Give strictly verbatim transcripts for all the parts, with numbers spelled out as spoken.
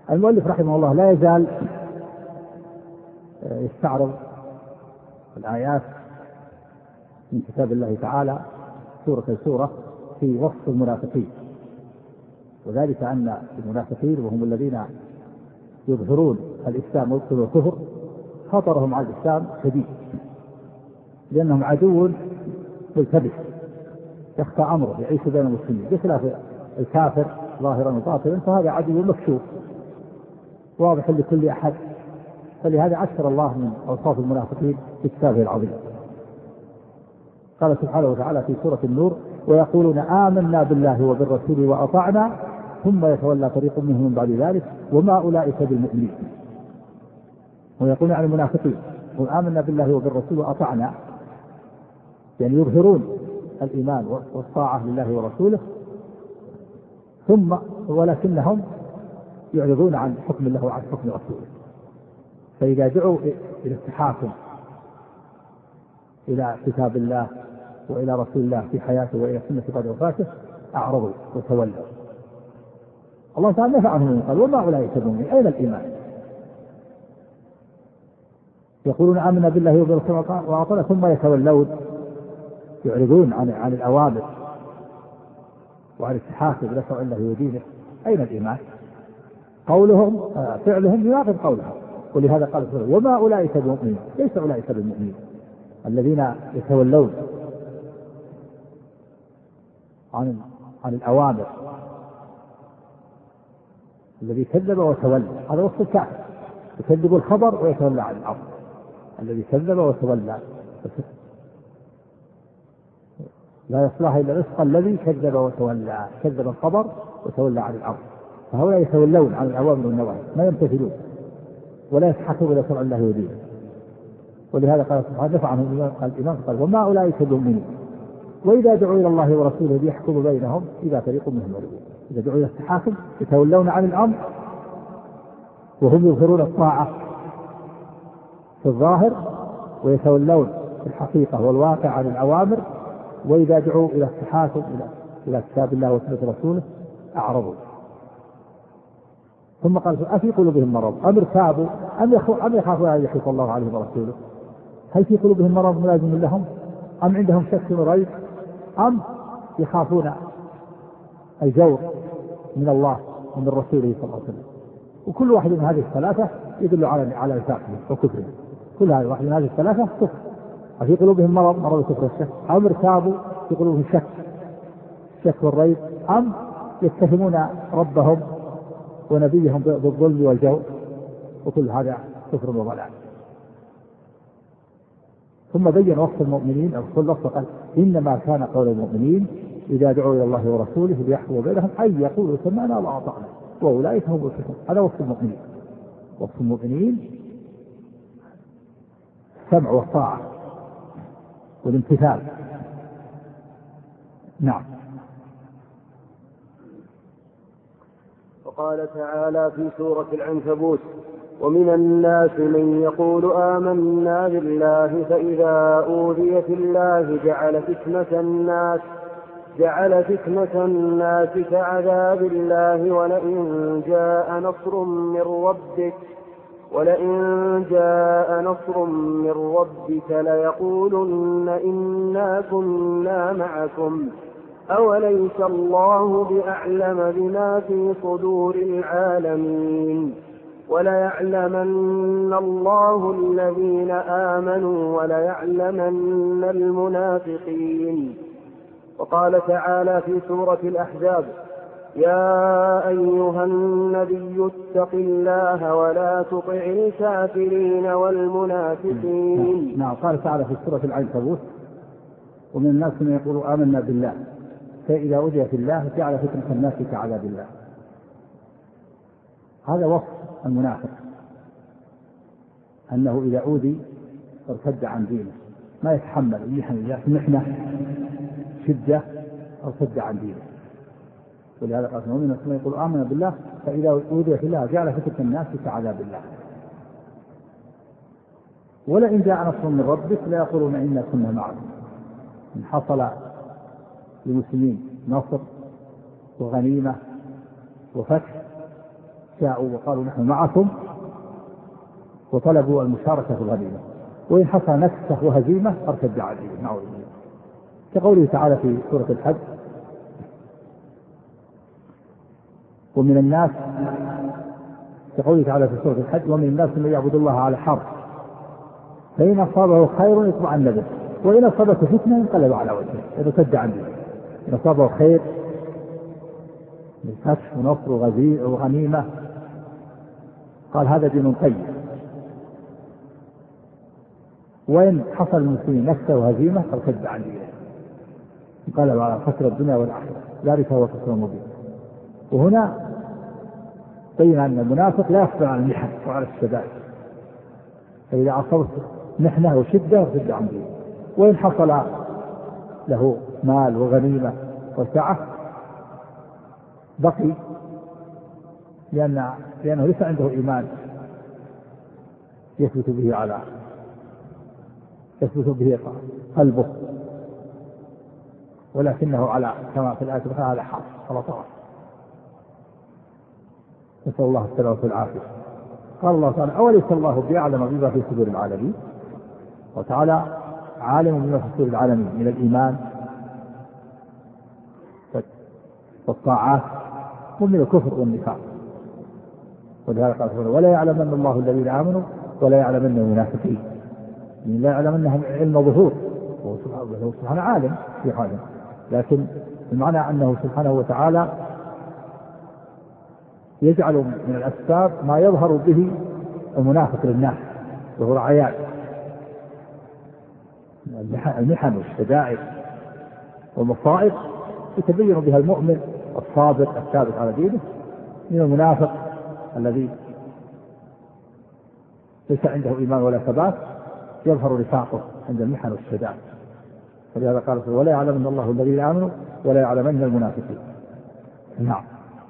المؤلف رحمه الله لا يزال يستعرض الآيات من كتاب الله تعالى سورة سورة في وصف المنافقين، وذلك أن المنافقين وهم الذين يظهرون الإسلام ويبطلون الكفر خطرهم على الإسلام شديد، لأنهم عدو ملتبس يخفى أمره يعيش بين المسلمين بخلاف الكافر ظاهرا وباطنا، فهذا عدو مكشوف واضح لكل أحد. فلهذا عشر الله من أوصاف المنافقين في كتابه العظيم. قال سبحانه وتعالى في سورة النور: ويقولون آمنا بالله وبالرسول وأطعنا ثم يتولى فريق منهم من بعد ذلك وما أولئك بالمؤمنين. ويقولون عن المنافقين: آمنا بالله وبالرسول وأطعنا، يعني يظهرون الإيمان والطاعة لله ورسوله، ثم ولكنهم يعرضون عن حكم الله وعن حكم رسوله. فإذا دعوا إلى التحاكم إلى كتاب الله وإلى رسول الله في حياته وإلى سنة بعد وفاته أعرضوا وتولوا. الله تعالى نفعهم قال: وما أولئك بالمؤمنين، أين الإيمان؟ يقولون آمنا بالله وبالرسول وأطعنا ثم يتولون، يعرضون عن عن الأوامر وعن التحاكم إلى شرع الله ودينه. أين الإيمان؟ قولهم فعلهم يناقض قولهم. ولهذا قال: وما أولئك بالمؤمنين، ليس أولئك بالمؤمنين الذين يتولون عن عن الأوامر. الذي كذب وتولى هذا وصف الكافر، يكذب الخبر ويتولى عن الأمر. الذي كذب وتولى لا يصلح إلا رزق الذي كذب وتولى، كذب الخبر وتولى عن الأمر. فهؤلاء يتولون عن الأوامر والنواهي، ما يمتثلون ولا يتحكمون إلى شرع الله ودينه. ولهذا قال سبحانه: نفعهم الإيمان قال: وما أولئك بالمؤمنين وإذا دعوا إلى الله ورسوله ليحكموا بينهم إذا فريق منهم معرضون. إذا دعوا إلى التحاكم يتولون عن الأمر وهم يظهرون الطاعة في الظاهر ويتولون في الحقيقة والواقع عن الأوامر. وإذا دعوا إلى التحاكم إلى إلى كتاب الله وسنة رسوله أعرضوا. ثم قال: أفي قلوبهم مرض أم ارتابوا أم يخافون أن يحيط الله عليهم ورسوله. هل في قلوبهم مرض ملازم لهم، أم عندهم شك وريب، أم يخافون الجور من الله ومن رسوله صلى الله عليه وسلم؟ وكل واحد من هذه الثلاثة يدل على على نفاقهم وكفرهم. كل هذه واحد من هذه الثلاثة كفر. في قلوبهم مرض مرض الكفر والشك، أم ارتابوا في قلوبهم شك شك والريب، أم يتهمون ربهم ونبيهم بالظلم والجور. وكل هذا كفر وضلال. ثم بين وصف المؤمنين أو كل وصف قال: إنما كان قول المؤمنين إذا دعوا إلى الله ورسوله ليحكموا بينهم أن يقولوا سمعنا وأطعنا وأولئك هم المفلحون. هذا وصف المؤمنين. وصف المؤمنين السمع والطاعة والامتثال. نعم. وقال تعالى في سورة العنكبوت: ومن الناس من يقول آمنا بالله فإذا أوذي في الله جعل فتنة الناس جعل فتنة الناس كعذاب الله ولئن جاء نصر من ربك ولئن جاء نصر من ربك ليقولن إنا كنا معكم أوليس الله بأعلم بما في صدور العالمين وليعلمن الله الذين آمنوا وليعلمن المنافقين. وقال تعالى في سورة الأحزاب: يا أيها النبي اتق الله ولا تطع الكافرين والمنافقين. نعم. قال تعالى في سورة العنكبوت: ومن الناس من يقول آمنا بالله فإذا أوذي في الله جعل فتنة الناس كعذاب الله. هذا وصف المنافق، أنه إذا أوذي ارتد عن دينه، ما يتحمل محنة شدة ارتد عن دينه. ولهذا قال: ومن الناس من يقول آمنا بالله فإذا أوذي في الله جعل فتنة الناس كعذاب الله ولئن جاء نصر من ربك ليقولون إنا كنا معكم. إن حصل للمسلمين نصر وغنيمة وفتح جاءوا وقالوا نحن معكم وطلبوا المشاركة في الغنيمة، وإن حصل نكسة وهزيمة ارتد عليهم. نعوذ بالله. كقوله تعالى في سورة الحج: ومن الناس، كقوله تعالى في سورة الحج: ومن الناس من يعبد الله على حرف فإن أصابه خير اطمأن به وإن أصابته فتنة انقلب على وجهه. ارتد عن دينه. إن أصابه خير من فتح ونصر وغنيمة قال هذا دين طيب، وإن حصل المسلمين نكسة وهزيمة ارتد عن دينه انقلب على خسر الدنيا والآخرة، ذلك هو الخسر المبين. وهنا بين أن المنافق لا يصبر على المحن وعلى الشدائد، فإذا أصبت محنة وشدة ارتد عن دينه، وإن حصل له مال وغنيمة وسعة بقي، لأن لأنه ليس عنده إيمان يثبت به على يثبت به قلبه، ولكنه على كما في الآية الأخرى على حال على طرف. نسأل الله السلامة والعافية. قال الله تعالى: أوليس الله بأعلم بما في صدور العالمين؟ وتعالى عالم بما في صدور العالمين من الإيمان والطاعات ومن الكفر والنفاق. ولهذا قال: ولا يعلمن الله الذين آمنوا ولا يعلمن المنافقين. يعني لا يعلمنهم علم ظهور، وهو سبحانه عالم في حاله، لكن المعنى أنه سبحانه وتعالى يجعل من الأسباب ما يظهر به المنافق للناس وهو عيان، المحن والشدائد والمصائب يتبين بها المؤمن الصادق الثابت على دينه من المنافق الذي ليس عنده إيمان ولا ثبات، يظهر نفاقه عند المحن والشدائد. فلهذا قال: ولا يعلمن الله الذين آمنوا ولا يعلمن المنافقين. نعم.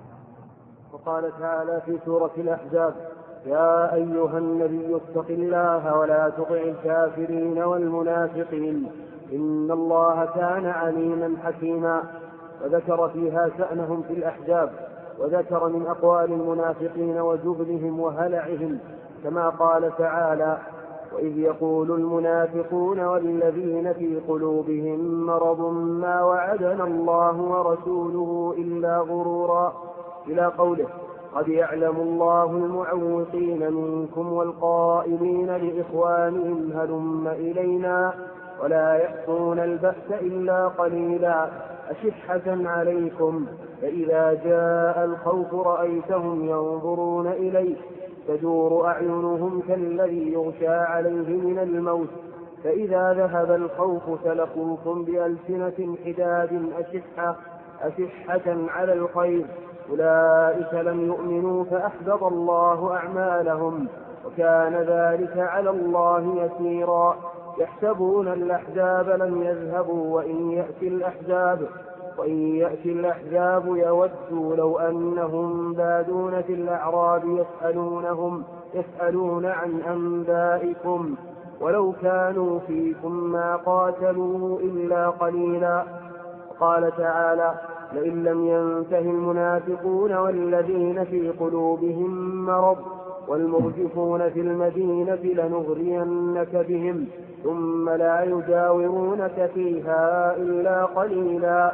وقال تعالى في سورة الأحزاب: يا أيها النبي اتق الله ولا تطع الكافرين والمنافقين إن الله كان عليما حكيما. وذكر فيها شأنهم في الأحزاب، وذكر من أقوال المنافقين وجبنهم وهلعهم، كما قال تعالى: وإذ يقول المنافقون والذين في قلوبهم مرض ما وعدنا الله ورسوله إلا غرورا، إلى قوله: قد يعلم الله المعوقين منكم والقائلين لإخوانهم هلم إلينا ولا يأتون البأس إلا قليلا أشحة عليكم فإذا جاء الخوف رأيتهم ينظرون إليك تدور أعينهم كالذي يغشى عليه من الموت فإذا ذهب الخوف سلقوكم بألسنة حداد أشحة أشحة على الخير أولئك لم يؤمنوا فأحبط الله أعمالهم وكان ذلك على الله يسيرا. يحسبون الأحزاب لم يذهبوا وإن يأتي الأحزاب وإن يأتي الأحزاب يودوا لو أنهم بادون في الأعراب يسألونهم يسألون عن أنبائكم ولو كانوا فيكم ما قاتلوا إلا قليلا. قال تعالى: لئن لم ينته المنافقون والذين في قلوبهم مرض والمرجفون في المدينة لنغرينك بهم ثم لا يجاورونك فيها إلا قليلا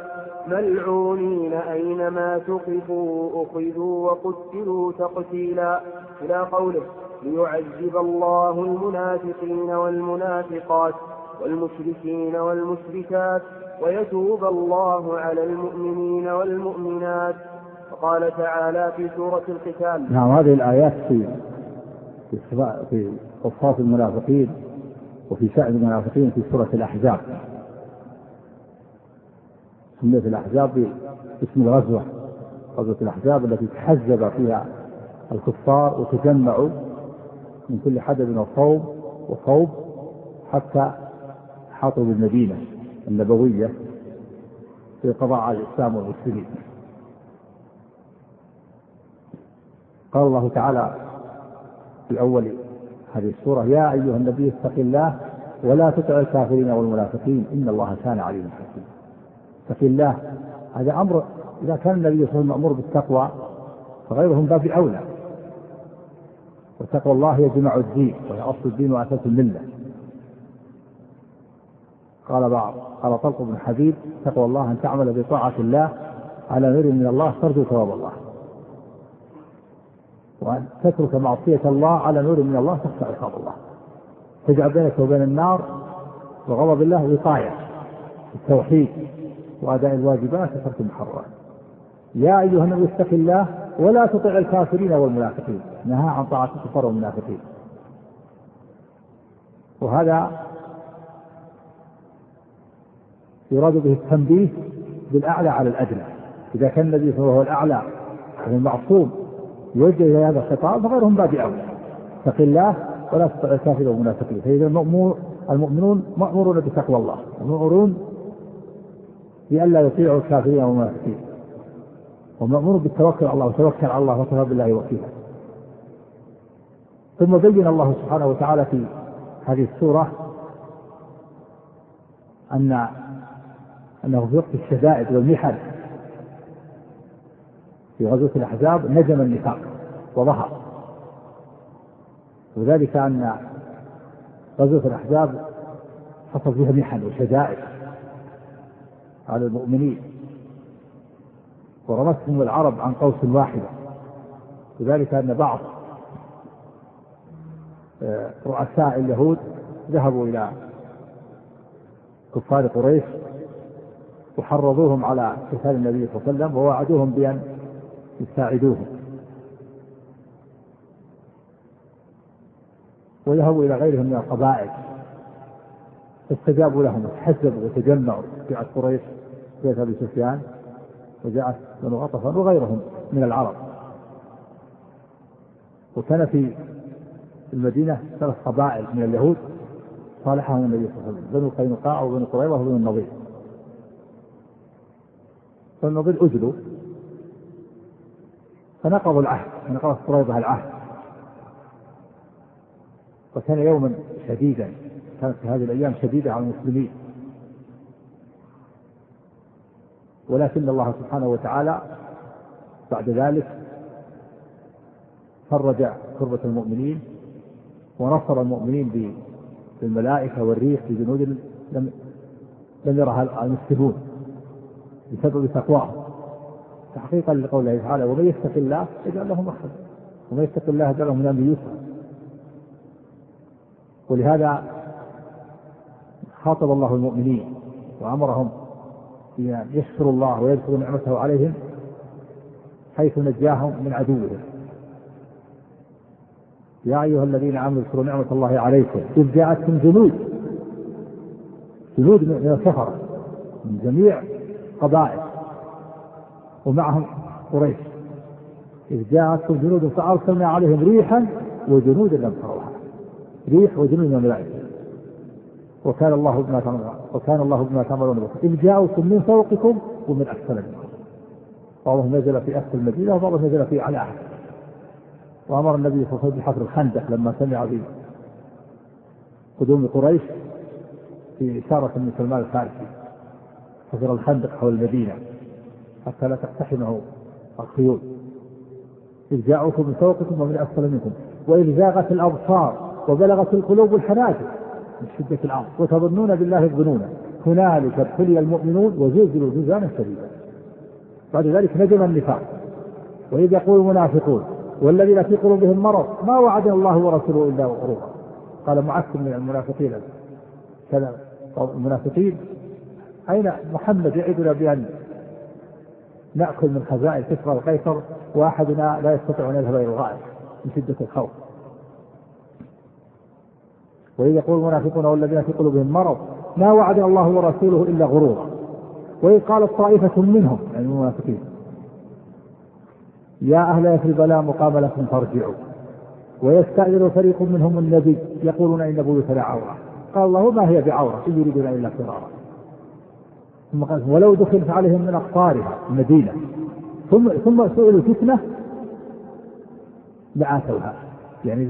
ملعونين أينما ثقفوا أخذوا وقتلوا تقتيلا، إلى قوله: ليعذب الله المنافقين والمنافقات والمشركين والمشركات ويتوب الله على المؤمنين والمؤمنات. وقال تعالى في سورة القتال: نعم، هذه الآيات في في أوصاف المنافقين وفي شأن المنافقين في سورة الأحزاب. سميت الأحزاب باسم الغزوة، غزوة الأحزاب التي تحزب فيها الكفار وتجمعوا من كل حدب وصوب وصوب حتى حاطوا بالمدينة النبوية في القضاء على الإسلام والمسلمين. قال الله تعالى في أول هذه السورة: يا أيها النبي اتق الله ولا تطع الكافرين والمنافقين إن الله كان عليما حكيما. اتق الله هذا أمر، إذا كان النبي صلى الله عليه وسلم مأمور بالتقوى فغيرهم باب أولى وتقوى الله يجمع الدين وهي أصل الدين وأساس الملة. قال بعض قال طلق بن حبيب تقوى الله أن تعمل بطاعة الله على نور من الله ترجو ثواب الله، وأن تترك معصية الله على نور من الله تخشى عقاب الله، تجعل بينك وبين النار وغضب الله وقاية التوحيد وأداء الواجبات وترك المحرمات. يا أيها النبي اتق الله ولا تطع الكافرين والمنافقين، نهى عن طاعة الكفار والمنافقين. وهذا يراد به التنبيه بالأعلى على الأدنى. إذا كان النبي فهو الأعلى وهو المعصوم يوجه إلى هذا الخطاب فغيرهم باب أولى. اتق الله ولا تطع الكافرين والمنافقين. فإذا المؤمنون مأمورون بتقوى الله ومأمورون بأن لا يطيعوا الكافرين والمنافقين، ومأمور بالتوكل على الله وتوكل على الله وكفى بالله وكيلا. ثم بين الله سبحانه وتعالى في هذه السورة أن أنه في وقت الشدائد والمحن في غزوة الأحزاب نجم النفاق وظهر، وذلك أن غزوة الأحزاب حصل فيها محن وشدائد على المؤمنين ورمتهم العرب عن قوس واحدة، وذلك أن بعض رؤساء اليهود ذهبوا إلى كفار قريش وحرضوهم على قتال النبي صلى الله عليه وسلم ووعدوهم بأن يساعدوهم، وذهبوا إلى غيرهم من القبائل فاستجابوا لهم وتحزبوا وتجمعوا. جاءت قريش جاءت أبي سفيان وجاءت بنو غطفان وغيرهم من العرب، وكان في المدينة ثلاث قبائل من اليهود صالحهم النبي صلى الله عليه وسلم، بنو قينقاع وبنو قريظة وبنو النضير. فالنضير أجلوا فنقضوا العهد، فنقضت قريظة العهد، وكان يوما شديدا، كانت في هذه الأيام شديدة على المسلمين، ولكن الله سبحانه وتعالى بعد ذلك فرج كربة المؤمنين ونصر المؤمنين بالملائكة والريح بجنود لم لم يرها المسلمون بسبب تقواهم، تحقيقا لقوله تعالى ومن يتق الله يجعل له مخرجا ومن يتق الله يجعل له من امره يسرا. ولهذا خاطب الله المؤمنين وامرهم بأن يشكروا الله ويذكروا نعمته عليهم حيث نجاهم من عدوهم. يا أيها الذين آمنوا اذكروا نعمة الله عليكم إذ جاءتكم جنود جنود من الكفرة من جميع قبائل ومعهم قريش، إذ جاءتكم جنود فأرسلنا عليهم ريحا وجنودا لم تروها، ريح وجنود من الملائكة، وكان الله بما تعملون وكان الله بما تعملون بصيرا. إذ جاءوكم من فوقكم ومن أسفل منكم، بعضهم نزل في أسفل المدينة وبعضهم نزل في أعلاها. وأمر النبي صلى الله عليه وسلم بحفر الخندق لما سمع بقدوم قريش في إشارة من سلمان الفارسي، حفر الخندق حول المدينة حتى لا تقتحمه الخيول. إذ جاءوكم من فوقكم ومن أسفل منكم وإذ زاغت الأبصار وبلغت القلوب الحناجر من شدة الأرض وتظنون بالله الظنون هنالك ابتلي المؤمنون وزلزلوا زلزالا شديدا. بعد ذلك نجم النفاق. وإذ يقول المنافقون والذين في قلوبهم مرض ما وعدنا الله ورسوله إلا غرورا. قال معكم من المنافقين كذا المنافقين أين محمد يعدنا بأن نأكل من خزائن كسرى وقيصر وأحدنا لا يستطيع أن يذهب إلى الغائب من شدة الخوف. وإذ يقول المنافقون والذين في قلوبهم مرض ما وعدنا الله ورسوله إلا غرورا. وإذ قالت طائفة منهم يعني المنافقين يا أهل يثرب لا مقام لكم فارجعوا ويستأذن فريق منهم النبي يقولون إن بيوتنا عورة قال الله ما هي بعورة إن يريدون إلا فرارا. ثم قال ولو دخلت عليهم من أقطارها المدينة ثم ثم سئلوا فتنة لآتوها، يعني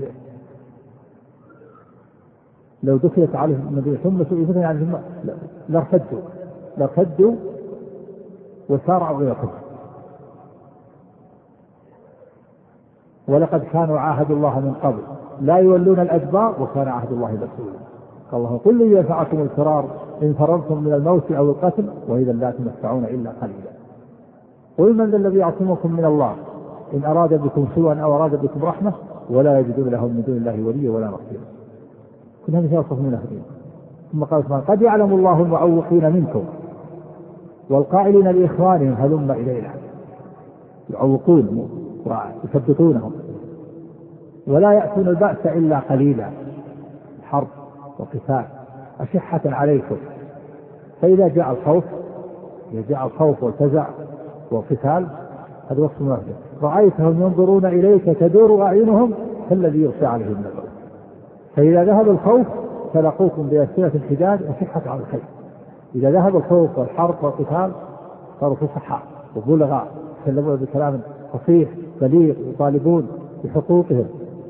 لو دخلت عليهم المدينة ثم سئلوا فتنة يعني ثم لارتدوا لارتدوا وسارعوا إلى الكفر. ولقد كانوا عاهدوا الله من قبل لا يولون الأدبار وكان عهد الله مسؤولا. قال الله قل لن ينفعكم الفرار إن فررتم من الموت أو القتل وإذا لا تمتعون إلا قليلا. قل من ذا الذي يعصمكم من الله إن أراد بكم سوءا أو أراد بكم رحمة ولا يجدون لهم من دون الله وليا ولا نصيرا. كل هذه وصف المنافقين. ثم قال سبحانه قد يعلم الله المعوقين منكم والقائلين لإخوانهم هلم إلينا، يعوقون ويثبتونهم ولا يأتون البأس إلا قليلا، حرب وقتال أشحة عليكم. فإذا جاء الخوف إذا جاء الخوف والفزع والقتال هذا وصف المنافقين. رأيتهم ينظرون إليك تدور أعينهم كالذي يغشى عليه من الموت. فإذا ذهب الخوف فلقوكم بأسئلة الحداد أشحة على الخير. إذا ذهب الخوف والحرب والقتال صاروا فصحاء وبلغاء يتكلمون بكلام فصيح بليغ يطالبون بحقوقهم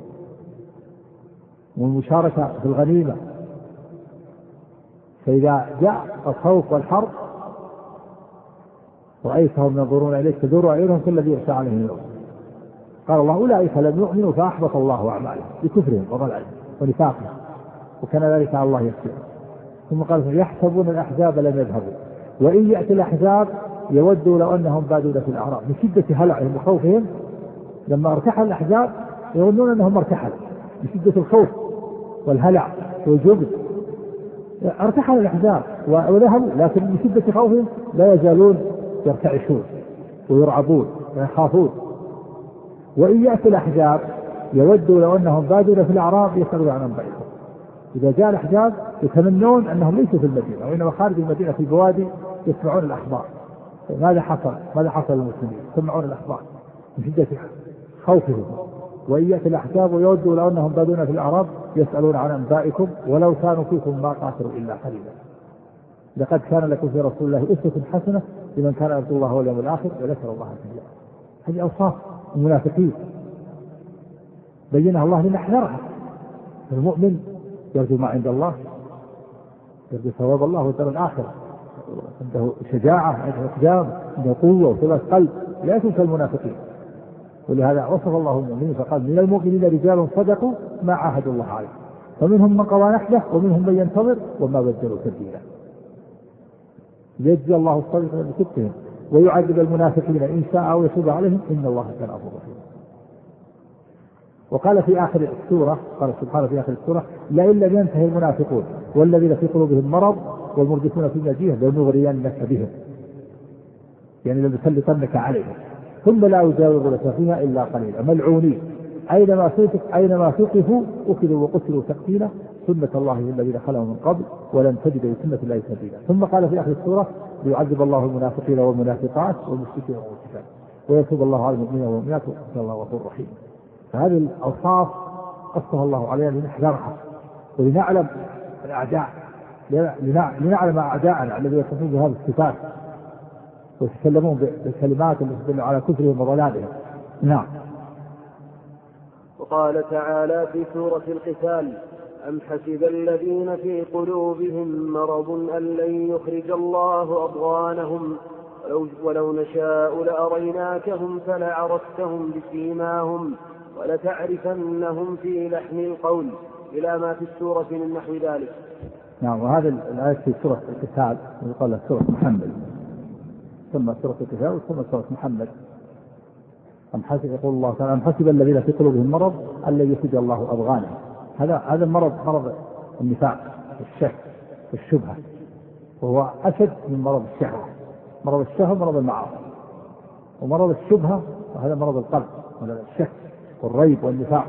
والمشاركة في الغنيمة. فإذا جاء الخوف والحرب رأيتهم ينظرون إليك تدور أعينهم كالذي يغشى عليه من الموت. قال الله أولئك لم يؤمنوا فأحبط الله أعمالهم بكفرهم وضلالهم ونفاقهم وكان ذلك على الله يسير. ثم قال يحسبون الأحزاب لم يذهبوا وإن يأتي الأحزاب يودوا لو أنهم بادون في الأعراب. من شدة هلعهم وخوفهم لما ارتحل الأحزاب يظنون أنهم ارتحلوا من شدة الخوف والهلع والجبن. ارتحل الأحزاب وذهبوا لكن من شدة خوفهم لا يزالون يرتعشون ويرعبون ويخافون. وإن يأتي الأحزاب يودوا لو أنهم بادون في الأعراب يسألون عن أنبائهم. إذا جاء الأحزاب يتمنون أنهم ليسوا في المدينة وإنما خارج المدينة في بوادي يسمعون الأخبار. ماذا حصل ماذا حصل للمسلمين؟ يسمعون الأخبار من شدة خوفهم. وإن يأتي الأحزاب يودوا لو أنهم بادون في الأعراب يسألون عن أنبائكم ولو كانوا فيكم ما قاتلوا إلا قليلا. لقد كان لكم في رسول الله أسوة حسنة لمن كان يرجو الله واليوم الآخر وذكر الله كثيرا. هذه أوصاف المنافقين بينها الله لنحذرها. المؤمن يرجو ما عند الله يرجو ثواب الله والدار الآخرة عنده شجاعة عنده إقدام عنده قوة وثبات قلب لا يكون كالمنافقين. ولهذا وصف الله المؤمنين فقال من المؤمنين رجال صدقوا ما عاهدوا الله عليه فمنهم من قضى نحبه ومنهم من ينتظر وما بدلوا تبديلا. يجزي الله الصادقين بصدقهم ويعذب المنافقين إن شاء أو يتوب عليهم إن الله كان غفورا رحيما. وقال في آخر السورة قال سبحانه في آخر السورة لئن لم ينتهي المنافقون والذين في قلوبهم مرض والمرجفون في المدينة لنغرينك بهم يعني لنسلطنك عليهم ثم لا يجاورونك فيها إلا قليلا ملعونين أينما ثقفوا أينما ثقفوا أخذوا وقتلوا تقتيلا سنة الله الذين خلوا من قبل ولن تجد لسنة الله تبديلا. ثم قال في آخر السورة ليعذب الله المنافقين والمنافقات والمشركين والمشركات ويتوب الله على المؤمنين والمؤمنات وكان الله غفور رحيم. فهذه الأوصاف قصها الله علينا لنحذرها ولنعلم الأعداء لنعلم أعداءنا الذين يتصفون بهذه الصفات ويتكلمون بالكلمات التي تدل على كفرهم وضلالهم. نعم. وقال تعالى في سورة القتال أم حسب الذين في قلوبهم مرض أن لن يخرج الله أضغانهم ولو, ولو نشاء لأريناكهم فلعرفتهم بسيماهم ولتعرفنهم في لحن القول إلى ما في السورة من نحو ذلك. نعم. وهذا الآية في سورة القتال يقال سورة محمد ثم سورة القتال ثم سورة محمد. أم حسب يقول الله تعالى أم حسب الذين في قلوبهم مرض أن لن يخرج الله أضغانهم. هذا هذا المرض مرض النفاق والشك والشبهة وهو أشد من مرض الشهوة. مرض الشهوة مرض المعاصي ومرض الشبهة وهذا مرض القلب مرض الشك والريب والنفاق.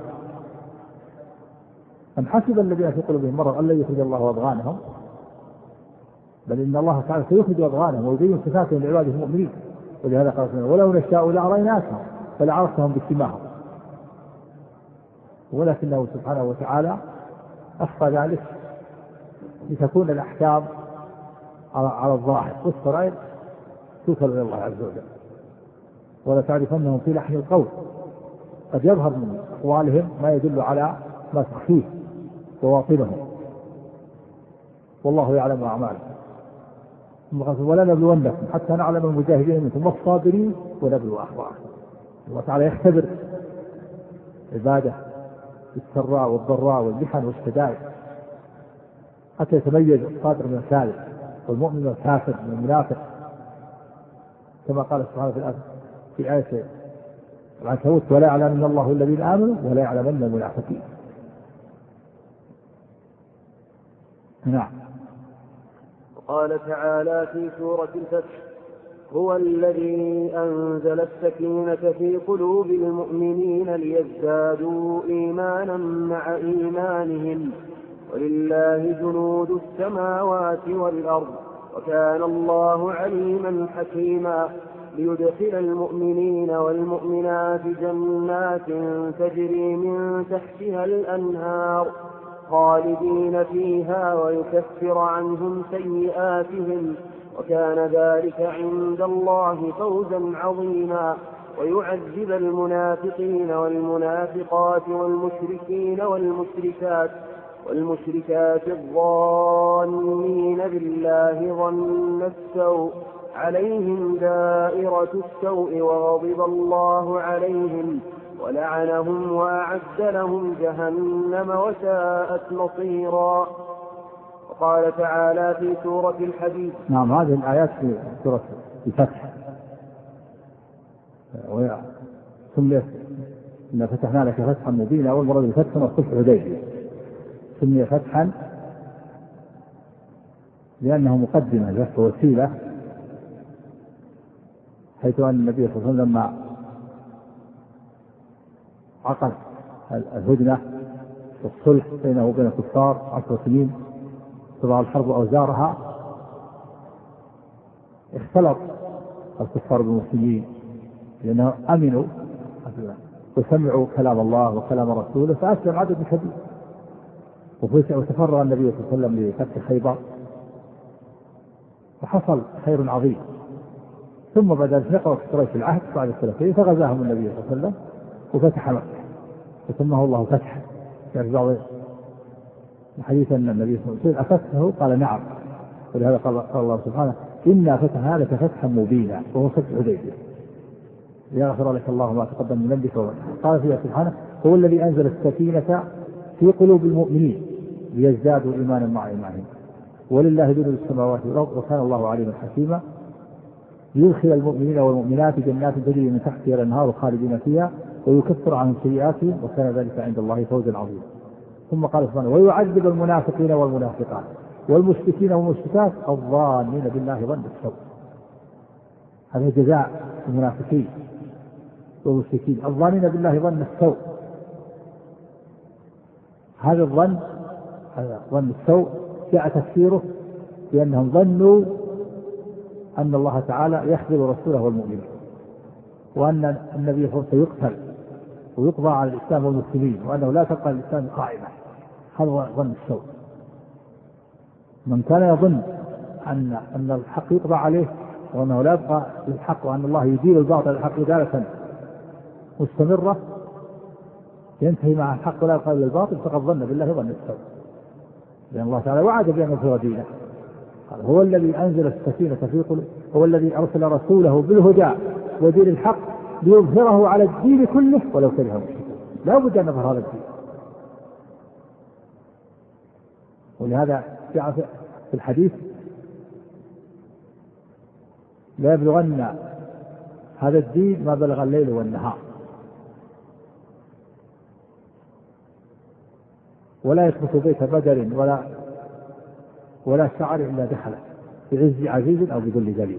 أم حسب الذين في قلوبهم مرض أن لن يخرج الله أضغانهم بل إن الله تعالى سيخرج أضغانهم ويبين صفاتهم لعباده المؤمنين. ولهذا قال ولو نشاء لأريناكهم فلعرفتهم بسيماهم ولكنه سبحانه وتعالى أخفى ذلك لتكون الأحكام على الظاهر والسرائر توصل إلى الله عز وجل. ولا تعرفنهم في لحن القول قد يظهر من أقوالهم ما يدل على ما تخفيه بواطنهم والله يعلم أعمالهم. ولا نبلونكم حتى نعلم المجاهدين منكم والصابرين ونبلو أخبارهم. الله تعالى يختبر عبادة بالسراء والضراء والمحن والشدائد حتى يتميز الصادق من الكاذب والمؤمن من الكافر من المنافق، كما قال سبحانه في الآية في آية العنكبوت: ولا يعلمن الله الذين آمنوا ولا يعلمن المنافقين. نعم. قال تعالى في سورة الفتح: هو الذي أنزل السكينة في قلوب المؤمنين ليزدادوا إيمانا مع إيمانهم ولله جنود السماوات والأرض وكان الله عليما حكيما، ليدخل المؤمنين والمؤمنات جنات تجري من تحتها الأنهار خالدين فيها ويكفر عنهم سيئاتهم وكان ذلك عند الله فوزا عظيما، ويعذب المنافقين والمنافقات والمشركين والمشركات والمشركات الظانين بالله ظن السوء عليهم دائرة السوء وغضب الله عليهم ولعنهم وأعد لهم جهنم وساءت مصيرا. وقال تعالى في سورة الحديد. نعم، هذه الآيات في سورة الفتح سميت إن فتحنا لك فتحا مبينا، والمراد بالفتح هو صلح الحديبية، سمي فتحا لأنه مقدمة له وسيلة، حيث أن النبي صلى الله عليه وسلم لما عقد الهدنة والصلح بينه وبين الكفار عشر سنين تضع الحرب أوزارها، اختلط الكفار بالمسلمين لأنهم أمنوا وسمعوا كلام الله وكلام رسوله فأسلم عدد كبير، وتفرغ النبي صلى الله عليه وسلم لفتح خيبر وحصل خير عظيم. ثم بدأ نقرأ قريش العهد بعد الثلاثين فغزاهم النبي صلى الله عليه وسلم وفتح مكة فسماه الله فتحا. يعني بعض الحديث أن النبي صلى الله عليه وسلم أفتحه قال نعم، ولهذا قال الله سبحانه: إنا فتحنا لك فتحا مبينا، وهو فتح الحديبية ليغفر لك الله ما تقدم من ذنبك. قال فيها سبحانه: هو الذي أنزل السكينة في قلوب المؤمنين ليزدادوا إيمانا مع إيمانهم ولله جنود السماوات والأرض وكان الله عليما حكيما، ليدخل المؤمنين والمؤمنات جنات تجري من تحتها الأنهار خالدين فيها ويكفر عنهم سيئاتهم وكان ذلك عند الله فوزا عظيما. ثم قال سبحانه: ويعذب المنافقين والمنافقات والمشركين والمشركات الظانين بالله ظن السوء. هذا جزاء المنافقين والمشركين الظانين بالله ظن السوء. هذا الظن، هذا ظن السوء، جاء تفسيره بأنهم ظنوا أن الله تعالى يخذل رسوله والمؤمنين، وأن النبي صلى الله عليه وسلم سيقتل ويقضى على الإسلام والمسلمين، وأنه لا تبقى الإسلام قائمة. هذا ظن السوء. من كان يظن أن أن الحق يقضى عليه وأنه لا يبقى للحق وأن الله يدير الباطل الحق إدارة مستمرة ينتهي مع الحق ولا يبقى للباطل، فقد ظن بالله ظن السوء، لأن الله تعالى وعد بأن يغفر دينه. هو الذي أنزل السكينة في قلوب، هو الذي أرسل رسوله بالهدى ودين الحق ليظهره على الدين كله ولو كره المشركون. لا بد أن نظهر هذا الدين. ولهذا جاء في الحديث: لا يبلغن هذا الدين ما بلغ الليل والنهار، ولا يثبت بيت بدر ولا ولا شعر إلا دخله بعز عزيز أو بذل ذليل.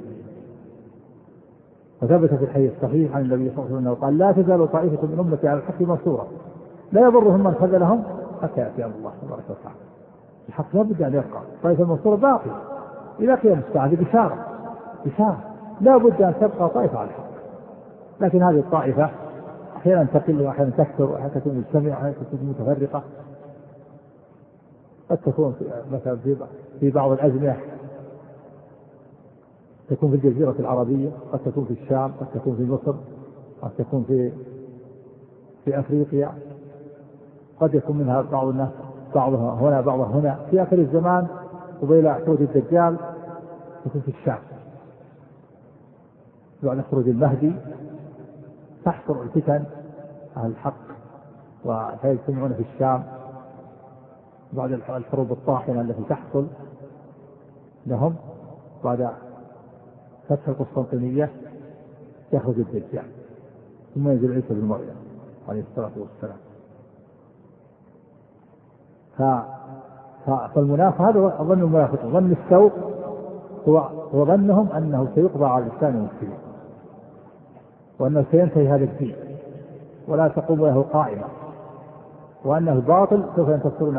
وثبت في الحديث الصحيح عن النبي صلى الله عليه وسلم قال: لا تزال طائفة من أمتي على الحق منصورة لا يضرهم من خذلهم حتى يأتي أمر الله تبارك وتعالى. الحق لا بد أن يبقى، طائفة منصورة باقية إلى قيام الساعة، بشارة بشارة لا بد أن تبقى طائفة على الحق. لكن هذه الطائفة أحيانا تقل وأحيانا تكثر وأحيانا تكون مجتمعة وأحيانا تكون متفرقة. قد تكون مثلا في بعض الأزمنة تكون في الجزيرة العربية، قد تكون في الشام، قد تكون في مصر، قد تكون في في أفريقيا، قد يكون منها بعض الناس بعضها هنا بعضها هنا. في آخر الزمان قبيل حدوث الدجال تكون في الشام، بعد خروج المهدي تحصر الفتن أهل الحق ويجتمعون في الشام بعد الحروب الطاحنة التي تحصل لهم بعد فتح القسطنطينية، يخرج الدجال ثم ينزل عيسى بن مريم عليه الصلاة والسلام. فالمنافق هذا ظن المنافق، ظن السوء هو هو ظنهم أنه سيقضى على الإسلام والمسلمين، وأنه سينتهي هذا الدين ولا تقوم له قائمة، وأنه الباطل سوف ينتصرون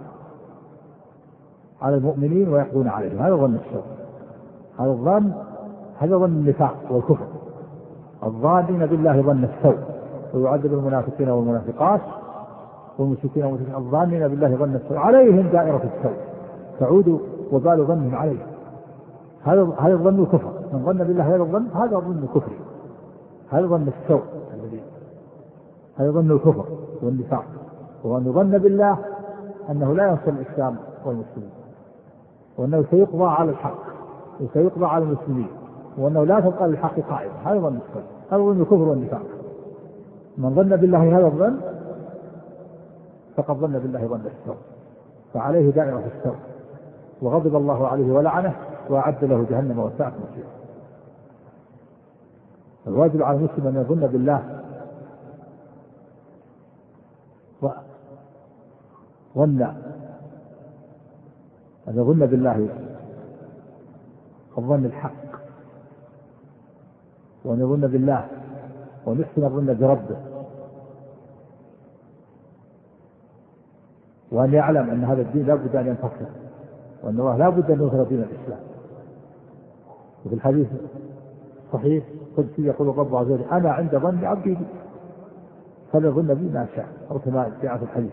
على المؤمنين ويقضون عليهم. هذا ظن السوء، هذا الظن هذا ظن النفاق والكفر. الظانين بالله ظن السوء، ويعذب المنافقين والمنافقات والمشركين والمشركين الظانين بالله ظن السوء عليهم دائرة السوء تعود وبال ظنهم عليهم. هذا هذا الظن الكفر، من ظن بالله هذا الظن هذا ظن الكفر، هذا ظن السوء الذي هذا ظن الكفر والنفاق، وأن يظن بالله أنه لا ينصر الإسلام والمسلمين، وأنه سيقضى على الحق وسيقضى على المسلمين، وأنه لا تبقى للحق قائمة. هذا ظن السوء، هذا ظن الكفر والنفاق. من ظن بالله هذا الظن فقد ظن بالله ظن السوء، فعليه دائرة السوء، وغضب الله عليه ولعنه وأعد له جهنم وساءت مصيره. الواجب على المسلم أن يظن بالله ظن أن يظن بالله الظن الحق، وأن يظن بالله وأن يحسن الظن بربه، وأن يعلم أن هذا الدين لا بد أن ينتصر، وأن الله لا بد أن يظهر دين الإسلام. وفي الحديث صحيح قدسي يقول الرب عز وجل أنا عند ظن عبدي بي فليظن بي ما شاء، أو كما جاء في الحديث.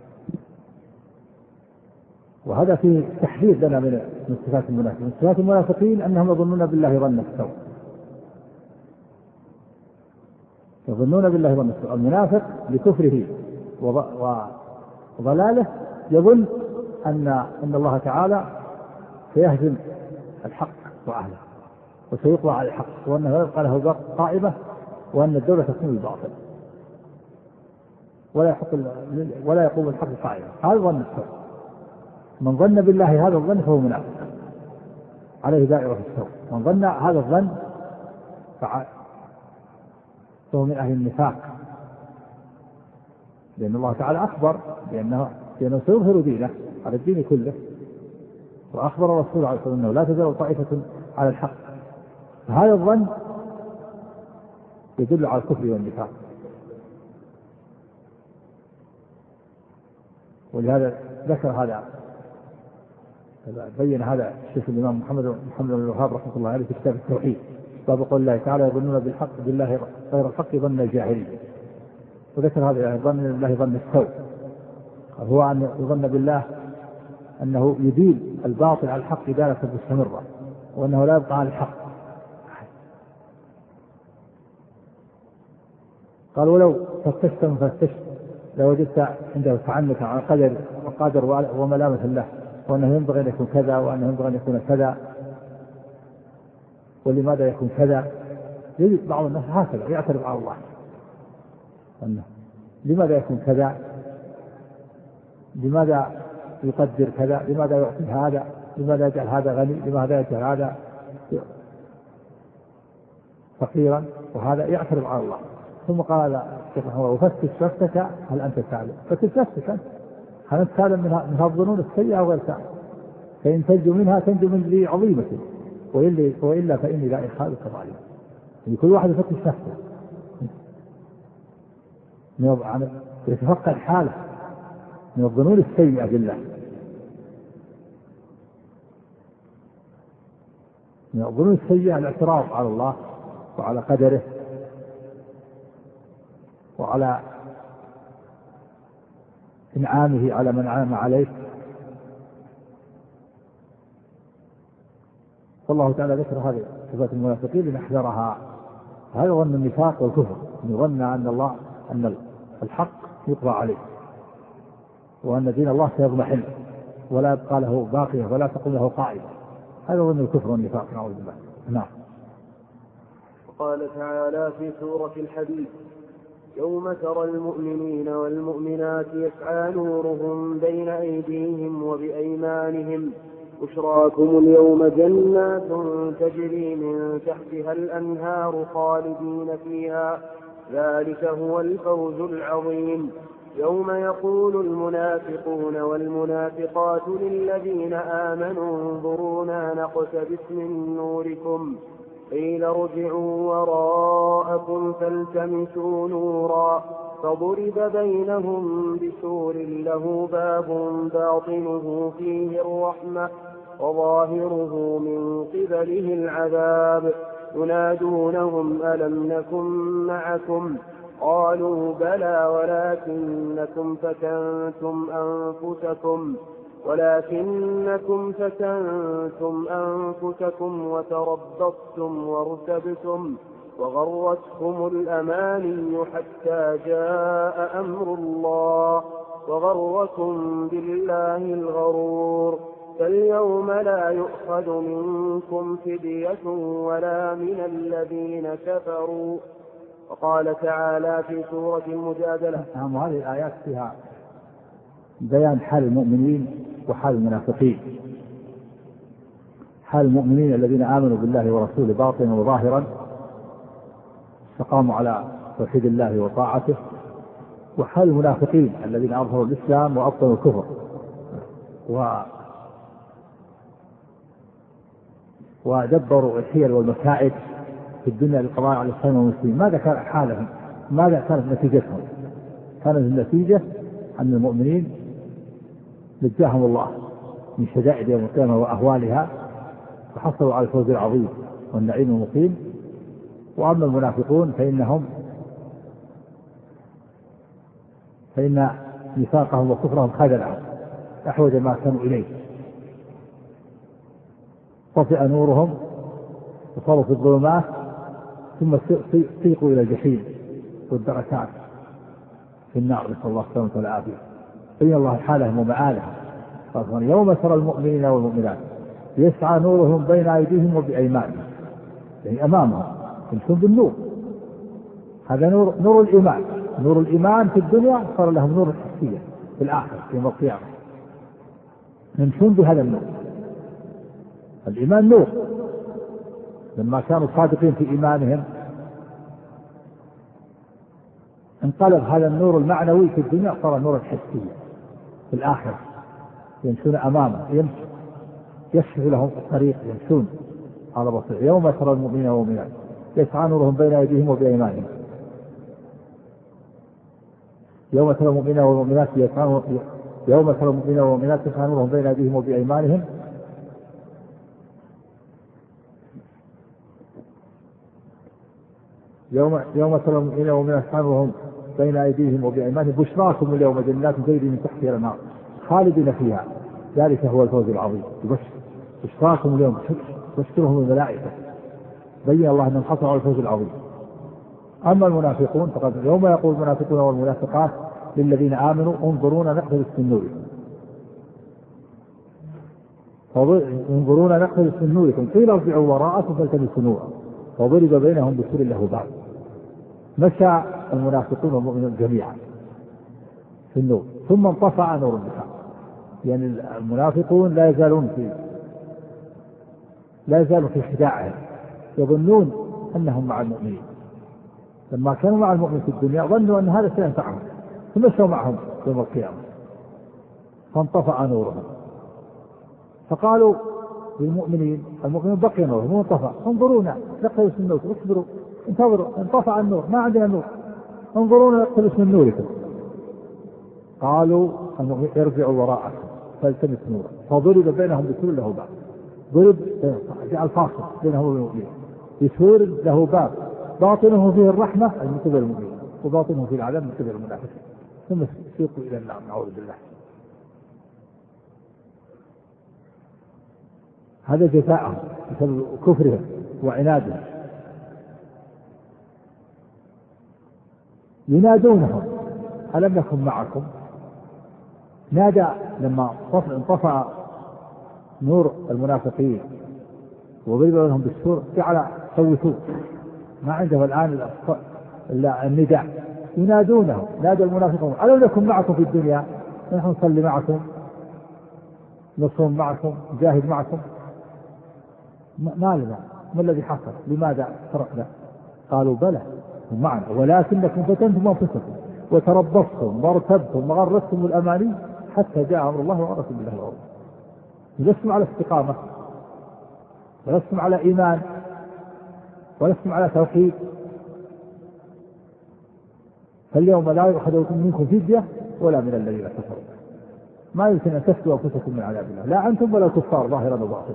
وهذا فيه تحذير لنا من صفات المنافقين. من صفات المنافقين أنهم يظنون بالله ظن السوء، يظنون بالله ظن السوء. المنافق لكفره وضلاله يظن أن أن الله تعالى سيهزم الحق وأهله وسيقضى على الحق، وأنه يبقى له قائمة، وأن الدولة تكون الباطل ولا يحق ولا يقوم الحق قائمة. هذا ظن السوء. من ظن بالله هذا الظن فهو منافق، عليه دائرة السوء. من ظن هذا الظن فهو من أهل النفاق، لأن الله تعالى أخبر بأنه بأنه سيظهر دينه على الدين كله، وأخبر الرسول عليه الصلاة والسلام أنه لا تزال طائفة على الحق. فهذا الظن يدل على الكفر والنفاق. ولهذا ذكر هذا بين هذا الشيخ الإمام محمد محمد بن الوهاب رحمه الله عليه في كتاب التوحيد، باب قول الله تعالى يظنون بالحق بالله غير الحق ظن الجاهلية. وذكر هذا يعني ظن بالله ظن السوء، هو أن يظن بالله أنه يدين الباطل على الحق إدالة مستمرة، وأنه لا يبقى على الحق. قال ولو فتشت مفتشت لوجدت عنده تعنتا على قدر وقادر وملامة الله، وأنه ينبغي أن يكون كذا، وأنه ينبغي أن يكون كذا، ولماذا يكون كذا. يجد بعض الناس هكذا يعترض على الله أنه لماذا يكون كذا، لماذا يقدر كذا، لماذا يعطي هذا، لماذا يجعل هذا غني، لماذا يجعل هذا فقيرا، وهذا يعترض على الله. ثم قال الشيخ رحمه الله وفتش نفسك هل أنت تعلم. فتش نفسك أنت هل أنت تعلم من هذه الظنون السيئة أو غير تعلم، فإن تنجو منها تنجو من ذي عظيمة، وإلا, وإلا فإني لا إخالك ظالم. يعني كل واحد يفتش نفسه، يتفقد حاله من الظنون السيئة بالله، من الظنون السيئة الاعتراض على الله وعلى قدره وعلى إنعامه على من أنعم عليه. فالله تعالى ذكر هذه صفات المنافقين لنحذرها. هذا ظن النفاق والكفر، يظن أن الله أن الحق يقضى عليه، وأن دين الله سيضمحل ولا يبقى له باقية ولا تقوم له قائمة. هذا ظن الكفر والنفاق، نعوذ بالله. نعم. وقال تعالى في سورة الحديد يوم ترى المؤمنين والمؤمنات يسعى نورهم بين أيديهم وبأيمانهم بشراكم اليوم جنات تجري من تحتها الأنهار خالدين فيها ذلك هو الفوز العظيم. يوم يقول المنافقون والمنافقات للذين آمنوا انظرونا نقتبس من نوركم قيل ارجعوا وراءكم فالتمسوا نورا فضرب بينهم بسور له باب باطنه فيه الرحمة وظاهره من قبله العذاب ينادونهم ألم نكن معكم قالوا بلى ولكنكم فتنتم أنفسكم ولكنكم فتنتم أنفسكم وتربصتم وارتبتم وغرتكم الأماني حتى جاء أمر الله وغركم بالله الغرور فاليوم لا يؤخذ منكم فدية ولا من الذين كفروا. وقال تعالى في سورة المجادلة. نعم، هذه الآيات فيها بيان حال المؤمنين وحال المنافقين. حال المؤمنين الذين آمنوا بالله ورسوله باطنا وظاهرا استقاموا على توحيد الله وطاعته، وحال المنافقين الذين أظهروا الإسلام وأبطنوا الكفر و ودبروا الحيل والمكائد في الدنيا للقضاء على الإسلام والمسلمين. ماذا كان حالهم؟ ماذا كانت نتيجتهم؟ كانت النتيجة أن المؤمنين نجاهم الله من شدائد يوم القيامة وأهوالها وحصلوا على الفوز العظيم والنعيم المقيم. وأما المنافقون فإنهم فإن نفاقهم وكفرهم خذلهم أحوج ما كانوا إليه، طفئ نورهم وصاروا في الظلمات ثم سيقوا إلى الجحيم والدركات في النار، نسأل الله السلامة والعافية. بين الله حالهم ومآلهم. يوم ترى المؤمنين والمؤمنات يسعى نورهم بين أيديهم وبأيمانهم، يعني أمامهم يمشون بالنور. هذا نور نور الإيمان. نور الإيمان في الدنيا صار لهم نور الحسية في الآخرة يوم القيامة، يمشون بهذا النور. الإيمان نور، لما كانوا صادقين في إيمانهم انقلب هذا النور المعنوي في الدنيا صار نور الحسية في الآخرة، يمشون أمامه، يمشي يكشف لهم الطريق، يمشون على بصير. يوم ترى المؤمنين والمؤمنات يسعى نورهم بين أيديهم وبأيمانهم. يوم ترى المؤمنين والمؤمنات يسعى يوم ترى المؤمنين والمؤمنات يسعى نورهم بين أيديهم وبأيمانهم يوم يوم ترى المؤمنين والمؤمنات يسعى نورهم بين أيديهم وبأيمانهم بشراكم اليوم جنات تجري من تحتها الأنهار خالدين فيها ذلك هو الفوز العظيم. بشراكم اليوم تشكرهم الملائكة، بين الله أنهم حصلوا على الفوز العظيم. أما المنافقون فقد يوم يقول المنافقون والمنافقات للذين آمنوا انظرونا نقتبس من نوركم انظرونا نقتبس من نوركم قيل ارجعوا وراءكم فالتمسوا نورا فضرب بينهم بسور له باب. مشى المنافقون والمؤمنون جميعا في النور ثم انطفأ نور النفاق. يعني المنافقون لا يزالون في لا يزالوا في خداعهم، يظنون أنهم مع المؤمنين. لما كانوا مع المؤمن في الدنيا ظنوا أن هذا سينفعهم فمشوا معهم يوم القيامة فانطفأ نورهم. فقالوا للمؤمنين المؤمنين بقي نورهم وانطفأ انظرونا نقتبس من نوركم اصبروا انتظروا انطفأ النور ما عندنا نور انظرونا نقتبس من نوركم. قالوا المؤمنين ارجعوا وراءكم فالتمسوا نورا فضرب بينهم بسور له باب. ضرب جعل فاصل بينهم وبين المؤمنين بسور له باب باطنه فيه الرحمة من قبل المؤمنين وباطنه فيه العذاب من قبل المنافقين ثم سيقوا إلى النار نعوذ بالله. هذا جزاءهم بسبب كفرهم وعنادهم. ينادونهم ألم نكن معكم. نادى لما انطفأ نور المنافقين وضرب لهم بالسور جعل صوتوا ما عنده الآن النداء ينادونهم، نادى المنافقون ألم نكن معكم في الدنيا، نحن نصلي معكم نصوم معكم نجاهد معكم، ما لنا، ما الذي حصل؟ لماذا تركنا؟ قالوا بلى هم معنا ولكنكم فتنتم أنفسكم وتربصتم وارتبتم وغرتكم الأماني حتى جاء أمر الله وغركم بالله الغرور. لستم على استقامة ولستم على إيمان ولستم على توحيد، فاليوم لا يؤخذ منكم فدية ولا من الذين كفروا، ما يمكن أن تفدوا أنفسكم من عذاب الله، لا أنتم ولا الكفار ظاهرا وباطنا،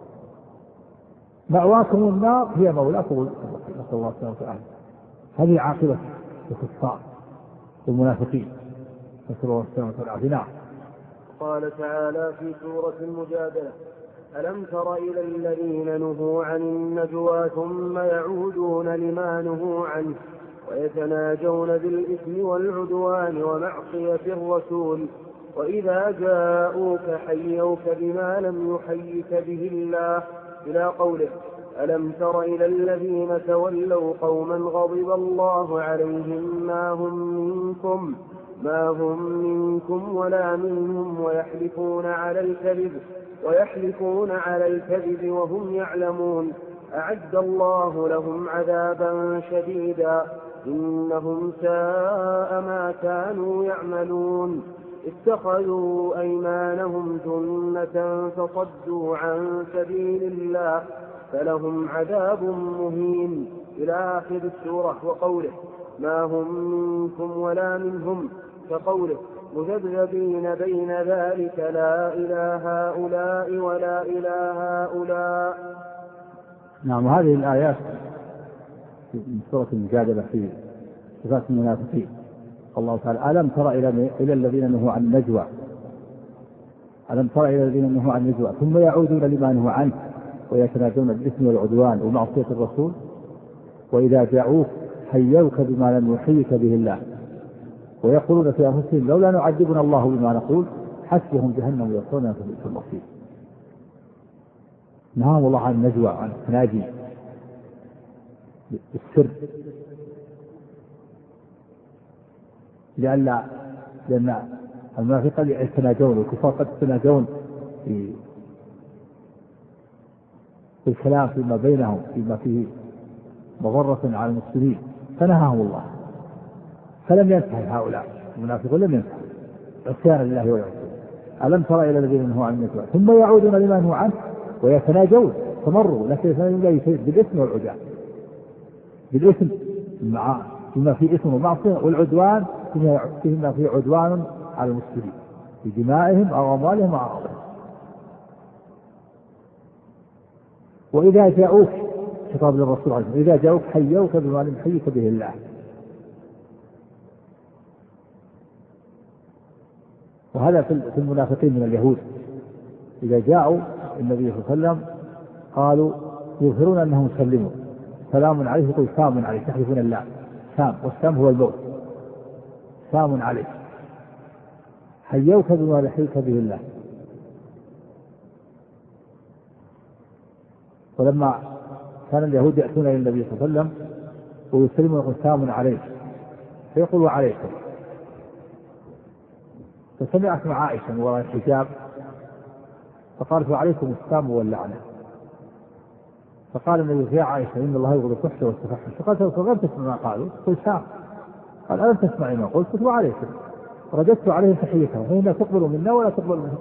مأواكم النار هي مولاكم، نسأل الله سبحانه وتعالى. هذه عاقبة الكفار والمنافقين، نسأل الله سبحانه وتعالى. نعم. قال تعالى في سورة المجادلة: ألم تر إلى الذين نهوا عن النجوى ثم يعودون لما نهوا عنه ويتناجون بالإثم والعدوان ومعصية الرسول وإذا جاءوك حيوك بما لم يحيك به الله، إلى قوله: ألم تر إلى الذين تولوا قوما غضب الله عليهم ما هم منكم ما هم منكم ولا منهم ويحلفون على الكذب ويحلفون على الكذب وهم يعلمون، أعد الله لهم عذابا شديدا إنهم ساء ما كانوا يعملون، اتخذوا أيمانهم جنة فصدوا عن سبيل الله فلهم عذاب مهين، إلى آخر السورة. وقوله: ما هم منكم ولا منهم، كقوله: مذبذبين بين ذلك لا إله هؤلاء ولا إله هؤلاء. نعم. هذه الآيات من سورة المجادلة في صفات المنافقين. الله تعالى: ألم تر إلى الذين نهوا عن النجوى ألم تر إلى الذين نهوا عن النجوى ثم يعودون لما نهوا عنه ويتناجون بالإثم والعدوان ومعصية الرسول وإذا جاءوك حيوك بما لم يحيك به الله ويقولون في أنفسهم لولا نعذبنا الله بما نقول حسبهم جهنم يصلونها فبئس المصير. نهاهم الله عن النجوى، عن التناجي بالسر، لأن لأن المنافقين يتناجون والكفار قد يتناجون في في الكلام فيما بينهم فيما فيه مضرة على المسلمين، فنهاهم الله، فلم ينتهي هؤلاء المنافقون، لم ينتهي عصيانا لله ويعصون. ألم تر إلى الذين نهوا عن النجوى ثم يعودون لما نهوا عنه ويتناجون، تمروا لكن بالإثم والعدوان، بالإثم مع فيما فيه إثم ومعصية، والعدوان فيما فيه عدوان على المسلمين بدمائهم أو أموالهم وأعراضهم. وإذا جاءوك، خطاب للرسول عليه الصلاة والسلام، إذا جاءوك حيوك بما لم يحيك به الله. وهذا في المنافقين من اليهود، إذا جاءوا النبي صلى الله عليه وسلم قالوا يظهرون أنهم يسلمون، سلام عليه، يقول سام عليه، تحلفون الله، سام، والسام هو الموت، سام عليه، حيوك بما لم يحيك به الله. ولما كان اليهود يأتون إلى النبي صلى الله عليه وسلم ويسلمون يقول سام عليه، فيقولوا عليكم. فسمعت مع عائشة من وراء الحجاب فقالت: وعليكم السام واللعنة. فقال النبي: يا عائشة إن الله يبغض الفحش والتفحش. فقالت: فلم تسمع ما قالوا؟ قل سام. قال: ألم تسمعي ما قلت؟ وعليكم. رددت عليهم تحيتهم، فإن تقبل منا ولا تقبل منهم.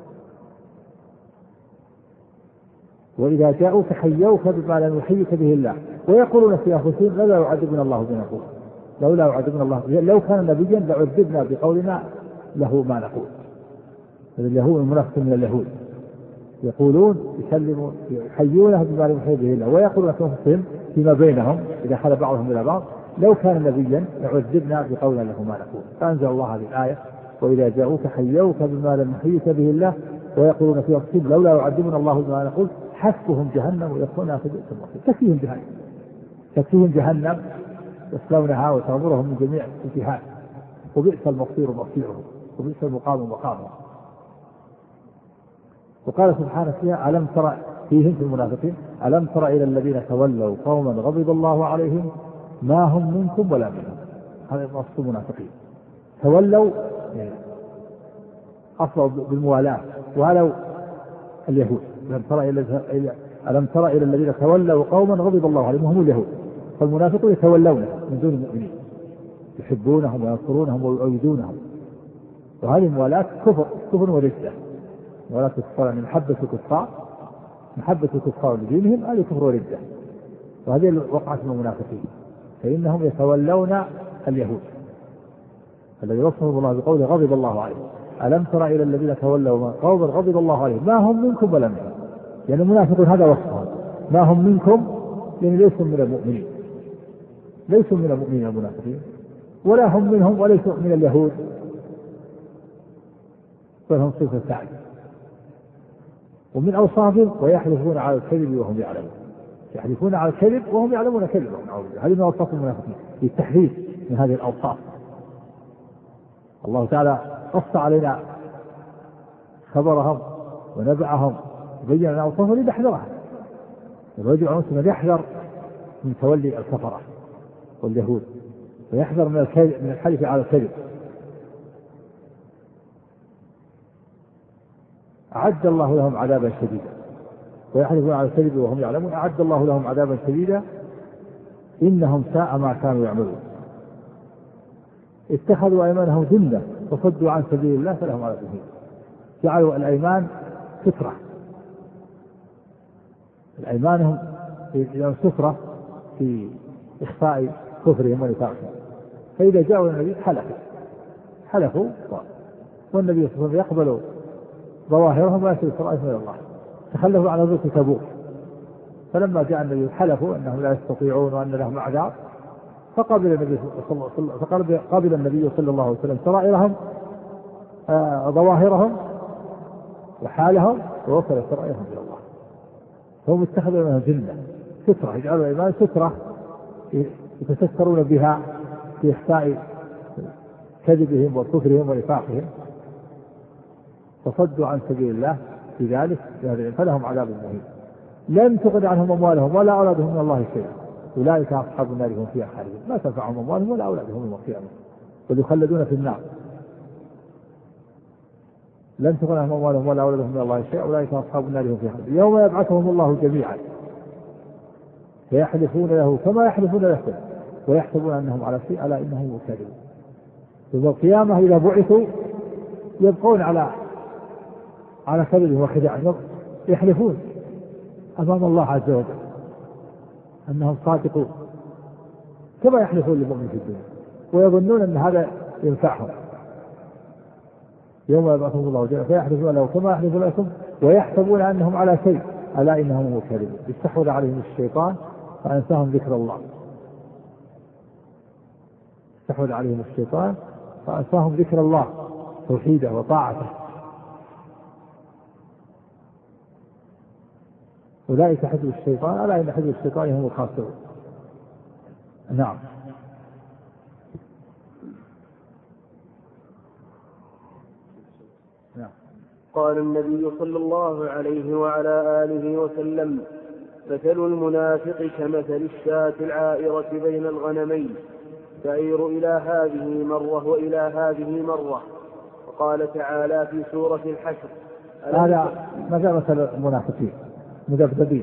وإذا جاءوك حيوك بما لم يحيك به الله ويقولون في أنفسهم لولا يعذبنا الله بما نقول، لولا يعذبنا الله، لو كان نبيا لعذبنا بقولنا له ما نقول. اليهود المنافق من اليهود يقولون يسلمون يحيونه بما لم يحيك به الله ويقولون في أنفسهم فيما بينهم إذا خلى بعضهم إلى بعض لو كان نبيا لعذبنا بقولنا له ما نقول. فأنزل الله هذه الآية: وإذا جاءوك حيوك بما لم يحيك به الله ويقولون في أنفسهم لولا يعذبنا الله بما نقول حسبهم جهنم ويصلونها فبئس المصير. تكفيهم جهنم، تكفيهم جهنم يصلونها وتغمرهم من جميع الجهات، وبئس المصير مصيرهم، وبئس المقام مقامهم. وقال سبحانه فيها: ألم تر فيهم في المنافقين ألم تر إلى الذين تولوا قوما غضب الله عليهم ما هم منكم ولا منهم. هذا وصف المنافقين. تولوا أصلا بالموالاة، والوا اليهود. ألم ترى إلى ألم ترى إلى الذين تولوا قوما غضب الله عليهم هم اليهود. فالمنافقون يتولون من دون المؤمنين، يحبونهم وينصرونهم ويؤيدونهم. وهذه الموالاة كفر كفر وردة. موالاة الكفار يعني محبة الكفار محبة الكفار لدينهم، هذه كفر وردة. وهذه وقعت من المنافقين، فإنهم يتولون اليهود الذي وصفهم الله بقوله غضب الله عليهم. ألم ترى إلى الذين تولوا قوما غضب الله عليهم ما هم منكم ولا منهم. يعني المنافقون هذا وصفهم، ما هم منكم يعني ليسوا من المؤمنين، ليسوا من المؤمنين المنافقين، ولا هم منهم وليسوا من اليهود، بل هم صفة ثانية. ومن أوصافهم ويحلفون على الكذب وهم يعلمون. يحلفون على الكذب وهم يعلمون كذبهم. هذه من أوصاف المنافقين، للتحذير من هذه الأوصاف. الله تعالى قص علينا خبرهم ونبعهم وبين لنا أوصافهم لنحذرها. الرجل المسلم يحذر من تولي الكفرة واليهود، ويحذر من الكذب من الحلف على الكذب. أعد الله لهم عذابا شديدا، ويحلفون على الكذب وهم يعلمون. أعد الله لهم عذابا شديدا إنهم ساء ما كانوا يعملون. اتخذوا أيمانهم جنة وصدوا عن سبيل الله فلهم عذاب مهين. جعلوا الأيمان سترة، الأيمانهم سترة في إخفاء كفرهم ونفاقهم. فإذا جاءوا النبي حلفوا حلفوا والنبي صلى الله عليه وسلم يقبل ظواهرهم ويسير سرائهم إلى الله. تخلفوا عن غزوة تبوك، فلما جاء النبي حلفوا أنهم لا يستطيعون وأن لهم عذاب، فقبل النبي صلى قبل النبي صلى الله عليه وسلم سرائرهم آه ظواهرهم وحالهم، ووصل سرائرهم إلى الله. هم اتخذوا منها جنة سترة، يجعلوا الإيمان سترة يتسترون بها في إخفاء كذبهم وكفرهم ونفاقهم، فصدوا عن سبيل الله في ذلك فلهم عذاب مهين. لن تغن عنهم أموالهم ولا أولادهم من الله شيئا، أولئك أصحاب النار هم فيها خالدون. ما تنفعهم أموالهم ولا أولادهم يوم القيامة، بل يخلدون في النار. لن تغن عنهم أموالهم ولا أولادهم من الله شيئا، أولئك أصحاب النار هم فيها خالدون. يوم يبعثهم الله جميعا فيحلفون له كما يحلفون لكم ويحسبون أنهم على شيء، ألا إنهم كاذبون. يوم القيامة إذا بعثوا يبقون على على كذبهم وخداعهم، يحلفون أمام الله عز وجل أنهم صادقون كما يحلفون للمؤمن في الدنيا، ويظنون أن هذا ينفعهم. يوم يبعثهم الله جميعا فيحلفون له كما يحلفون لكم ويحسبون أنهم على شيء، ألا إنهم كاذبون. استحوذ عليهم الشيطان فأنساهم ذكر الله استحوذ عليهم الشيطان فأنساهم ذكر الله توحيده وطاعته. أولئك حزب الشيطان، ألا إن حزب الشيطان هم الخاسرون. نعم. نعم. قال النبي صلى الله عليه وعلى آله وسلم: مثل المنافق كمثل الشاة العائرة بين الغنمين، تعير إلى هذه مرة وإلى هذه مرة. وقال تعالى في سورة الحشر: هذا ماذا مثل المنافقين مذبذبين،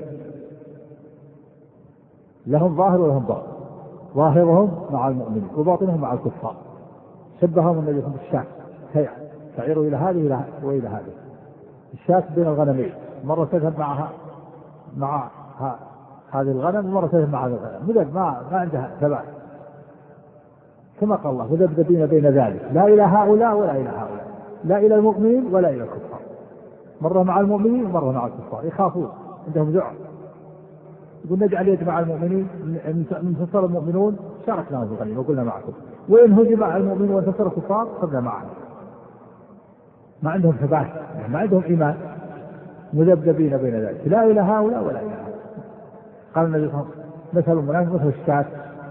لهم ظاهر ولهم باطن، ظاهرهم مع المؤمنين وباطنهم مع الكفار. شبههم النبي بالشاة تعير إلى هذه وإلى هذه. الشاة بين الغنمين، مرة تذهب معها مع هذه الغنم ومرة تذهب مع هذه الغنم، مذبذب ما ما عندها ثبات، كما قال الله: مذبذبين بين ذلك، لا إلى هؤلاء ولا إلى هؤلاء، لا إلى المؤمنين ولا إلى الكفار. مرة مع المؤمنين ومرة مع الكفار، يخافون، عندهم ذعر. يقول: نجعل يد مع المؤمنين، من انتصر المؤمنون شاركنا في الغنيمة وقلنا معكم، وإن هزم مع المؤمنين وانتصر الكفار صرنا معهم. ما عندهم ثبات، ما عندهم إيمان، مذبذبين بين ذلك، لا إلى هؤلاء ولا إلى هؤلاء. قال النبي صلى الله عليه وسلم: مثل المنافق مثل الشاة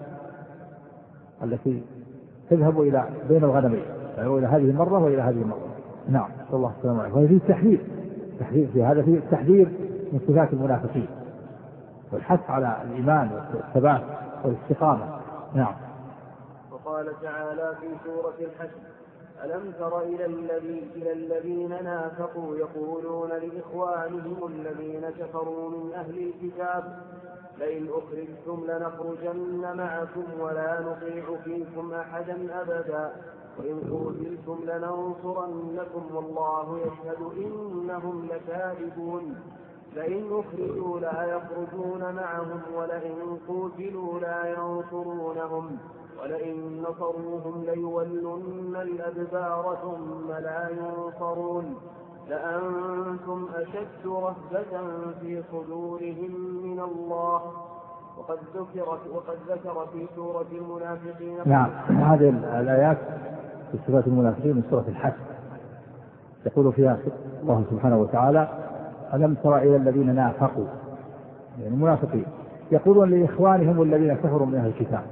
التي تذهب إلى بين الغنمين، يعني إلى هذه المرة وإلى هذه المرة. نعم، صلى الله عليه وسلم. وهذه تحذير تحذير في هذا، فيه التحذير من صفات المنافقين والحث على الإيمان والثبات والاستقامة. نعم. وقال تعالى في سورة الحشر: ألم تر إلى, الذي إلى الذين نافقوا يقولون لإخوانهم الذين كفروا من أهل الكتاب لئن أخرجتم لنخرجن معكم ولا نطيع فيكم أحدا أبدا وإن قتلتم لننصرنكم والله يشهد إنهم لكاذبون لئن أخرجوا لا يخرجون معهم ولئن قتلوا لا ينصرونهم ولئن نصروهم ليولن الأدبار ثم لا ينصرون لأنتم أشد رهبة في صدورهم من الله. وقد ذكر وقد ذكر في سورة المنافقين. نعم، هذه الآيات في سورة المنافقين من سورة الحشر يقول فيها الله سبحانه وتعالى: ألم تر إلى الذين نافقوا، يعني المنافقين، يقولون لإخوانهم الذين كفروا من أهل الكتاب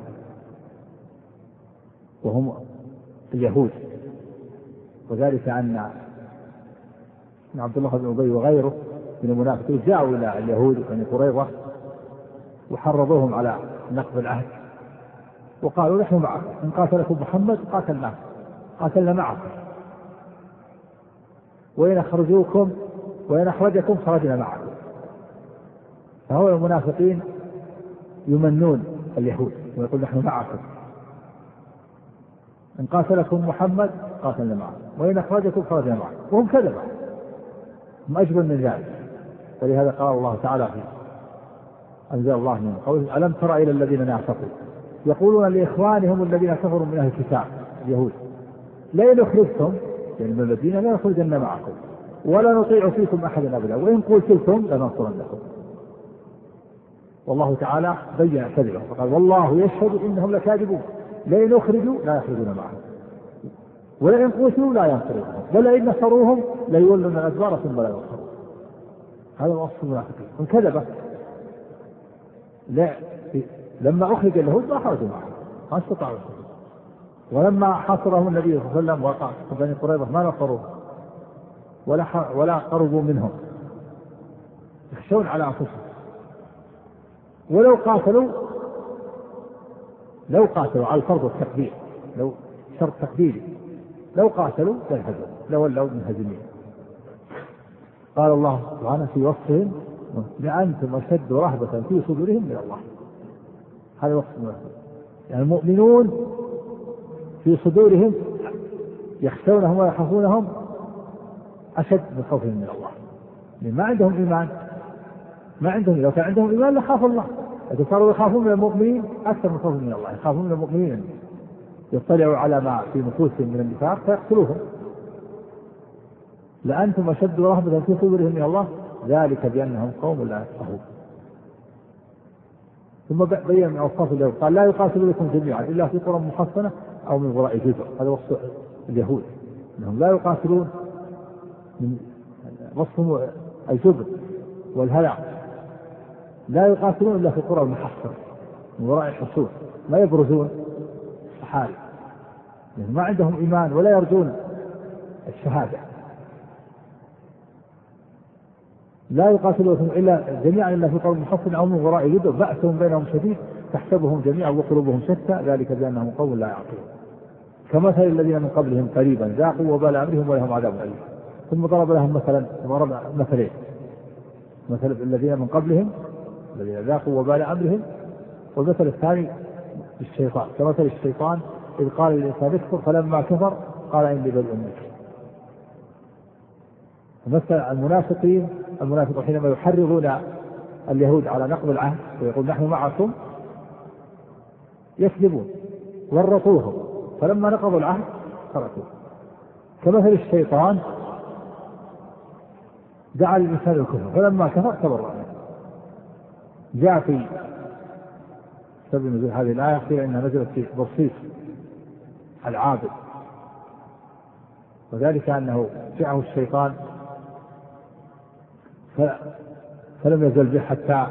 وهم اليهود، وذلك أن عبد الله بن أبي وغيره من المنافقين جاءوا إلى اليهود بني قريظة وحرضوهم على نقض العهد وقالوا: نحن معكم، إن قاتلكم محمد قاتلنا قاتلنا معكم، وإن أخرجوكم وإن أخرجكم خرجنا معكم. فهو المنافقين يمنون اليهود ويقول: نحن معكم، إن قاتلكم محمد قاتلنا معكم، وإن أخرجكم خرجنا معكم، وهم كذبوا، هم أجبن من ذلك. ولهذا قال الله تعالى فيه: أنزل الله من قوله: ألم تر إلى الذين نافقوا يقولون لإخوانهم الذين كفروا من أهل الكتاب اليهود لئن أخرجتم، يعني من المدينة، لا نخرجن معكم ولا نطيع فيكم أحدا أبدا وإن قتلتم لننصرنكم. والله تعالى بين كذبه فقال: والله يشهد إنهم لكاذبون لئن أخرجوا لا يخرجون معهم ولئن قتلوا لا ينصرونهم ولئن نصروهم ليولون الأدبار ثم لا ينصرون. هذا وصف المنافقين، هم كذبة. لا، لما أخرج اليهود ما خرجوا معهم، ما استطاعوا، ولما حاصرهم النبي صلى الله عليه وسلم وقع بني قريظة ما نصروه ولا ولا قربوا منهم، يخشون على أنفسهم. ولو قاتلوا لو قاتلوا على الفرض والتقدير، لو شرط تقديري، لو قاتلوا لانهزموا لولوا منهزمين. قال الله سبحانه في وصفهم: لأنتم أشد رهبة في صدورهم من الله. هذا وصف المنافقين، يعني المؤمنون في صدورهم يخشونهم ويخافونهم أشد من خوفهم من الله، لأن ما عندهم إيمان، ما عندهم لو كان عندهم إيمان لخاف الله، إذا صاروا يخافون من المؤمنين أكثر من خوفهم من الله، يخافون من المؤمنين يطلعوا على ما في نفوسهم من النفاق فيقتلوهم. لأنتم أشد رهبة في صدورهم من الله ذلك بأنهم قوم لا يفقهون. ثم بين من أوصاف اليهود قال: لا يقاتلونكم جميعا إلا في قرى محصنة أو من وراء جدر. هذا وصف اليهود، أنهم لا يقاتلون، من وصفهم الجبر والهلع، لا يقاتلون إلا في قرى محصنة من وراء الحصون، ما يبرزون الصحاري، يعني ما عندهم إيمان ولا يرجون الشهادة. لا يقاتلونكم إلا جميعا إلا في قرى محصنة أو من وراء جدر بأسهم بينهم شديد تحسبهم جميعا وقلوبهم شتى ذلك بأنهم قوم لا يعقلون. كمثل الذين من قبلهم قريبا ذاقوا وبال أمرهم ولهم عذاب أليم. ثم ضرب لهم مثلا ضرب مثلين: مثل الذين من قبلهم الذين ذاقوا وبال أمرهم، والمثل الثاني الشيطان كمثل الشيطان إذ قال للإنسان اكفر فلما كفر قال إني بريء منك. مثل المنافقين المنافقون حينما يحرضون اليهود على نقض العهد ويقول: نحن معكم، يكذبون ورطوهم فلما نقضوا العهد تركوه. كمثل الشيطان دعا للإنسان الكفر فلما كفر تبرأ منه. جاء في سبب نزول هذه الآية قيل إنها نزلت في بصيص العابد، وذلك أنه جاءه الشيطان فلم يزل به حتى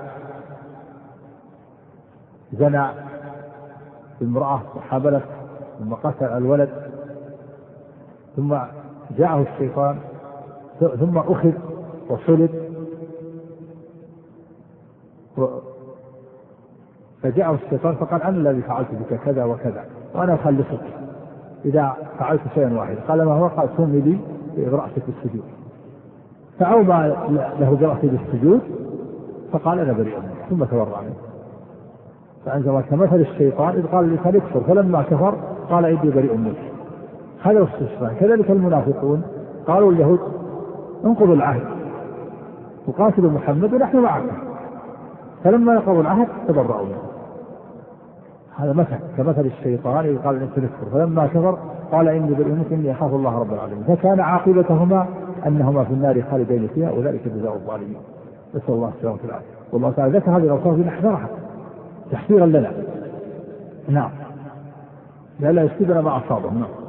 زنى بامرأة وحبلت ثم قتل الولد، ثم جاءه الشيطان ثم أخذ وصلب، فجاءه الشيطان فقال: أنا الذي فعلت بك كذا وكذا، وأنا أخلصك إذا فعلت شيئا واحدا. قال ما هو؟ قال سمي لي برأسك بالسجود. فأومى له برأسه بالسجود فقال أنا بريء منه ثم تورع منه. فأنزل كمثل الشيطان إذ قال للإنسان اكفر فلما كفر قال إني بريء منك. هذا هو الاستثناء. كذلك المنافقون قالوا اليهود انقضوا العهد وقاتلوا محمد ونحن معكم، فلما نقضوا العهد تبرأوا منه. هذا مثل كمثل الشيطان إذ قال للإنسان اكفر فلما كفر قال إني بريء منك إني أخاف الله رب العالمين. فكان عاقبتهما أنهما في النار خالدين فيها أولئك جزاء الظالمين. نسأل الله السلامة والعافية. والله تعالى ذكر هذه الأوصاف نحذرها تحذيرا لنا. نعم لا لا يصيبنا ما أصابه. نعم.